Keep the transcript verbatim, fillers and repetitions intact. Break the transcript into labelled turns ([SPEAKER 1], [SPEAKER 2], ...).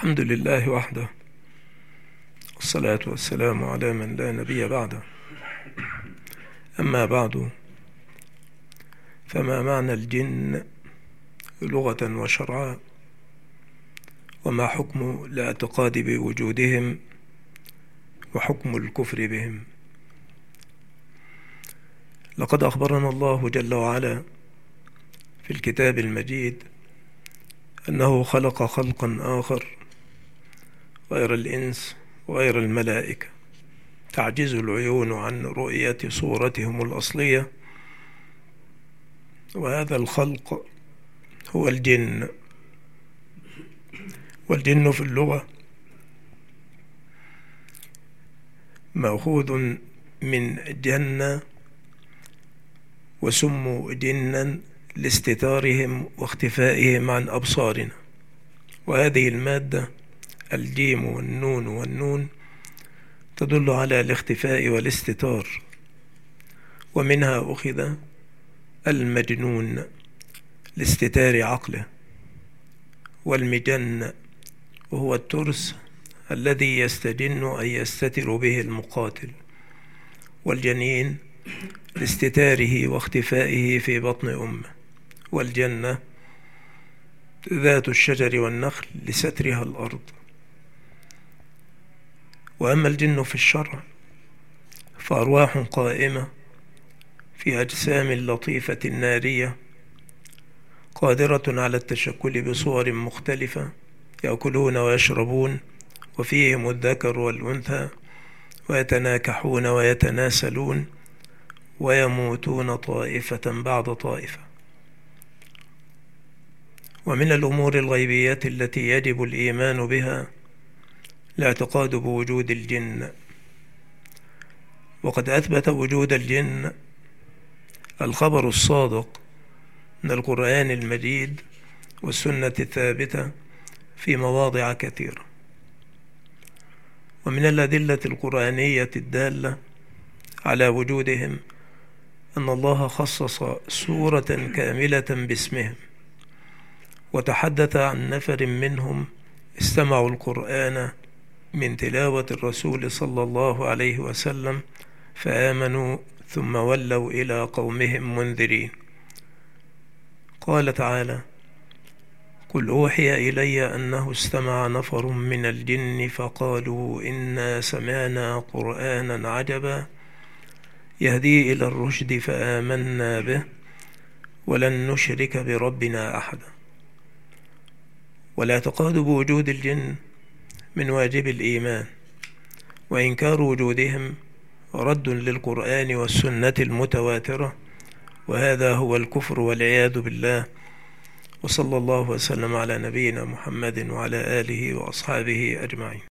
[SPEAKER 1] الحمد لله وحده، والصلاة والسلام على من لا نبي بعده. أما بعد، فما معنى الجن لغة وشرعا؟ وما حكم الاعتقاد بوجودهم وحكم الكفر بهم؟ لقد أخبرنا الله جل وعلا في الكتاب المجيد أنه خلق خلقا آخر غير الإنس وغير الملائكة، تعجز العيون عن رؤية صورتهم الأصلية، وهذا الخلق هو الجن. والجن في اللغة مأخوذ من جنة، وسموا جنا لاستتارهم واختفائهم عن أبصارنا. وهذه المادة الجيم والنون والنون تدل على الاختفاء والاستتار، ومنها أخذ المجنون لاستتار عقله، والمجن وهو الترس الذي يستجن أي يستتر به المقاتل، والجنين لاستتاره واختفائه في بطن أمه، والجنة ذات الشجر والنخل لسترها الأرض. وأما الجن في الشرع فأرواح قائمة في أجسام لطيفة نارية، قادرة على التشكل بصور مختلفة، يأكلون ويشربون، وفيهم الذكر والأنثى، ويتناكحون ويتناسلون، ويموتون طائفة بعد طائفة. ومن الأمور الغيبية التي يجب الإيمان بها الاعتقاد بوجود الجن. وقد أثبت وجود الجن الخبر الصادق من القرآن المجيد والسنة الثابتة في مواضع كثيرة. ومن الأدلة القرآنية الدالة على وجودهم أن الله خصص سورة كاملة باسمهم، وتحدث عن نفر منهم استمعوا القرآن من تلاوة الرسول صلى الله عليه وسلم فآمنوا ثم ولوا إلى قومهم منذرين. قال تعالى: قل أوحي إلي أنه استمع نفر من الجن فقالوا إنا سمعنا قرآنا عجبا يهدي إلى الرشد فآمنا به ولن نشرك بربنا أحدا. والاعتقاد بوجود الجن من واجب الإيمان، وإنكار وجودهم رد للقرآن والسنة المتواترة، وهذا هو الكفر والعياذ بالله. وصلى الله وسلم على نبينا محمد وعلى آله وأصحابه أجمعين.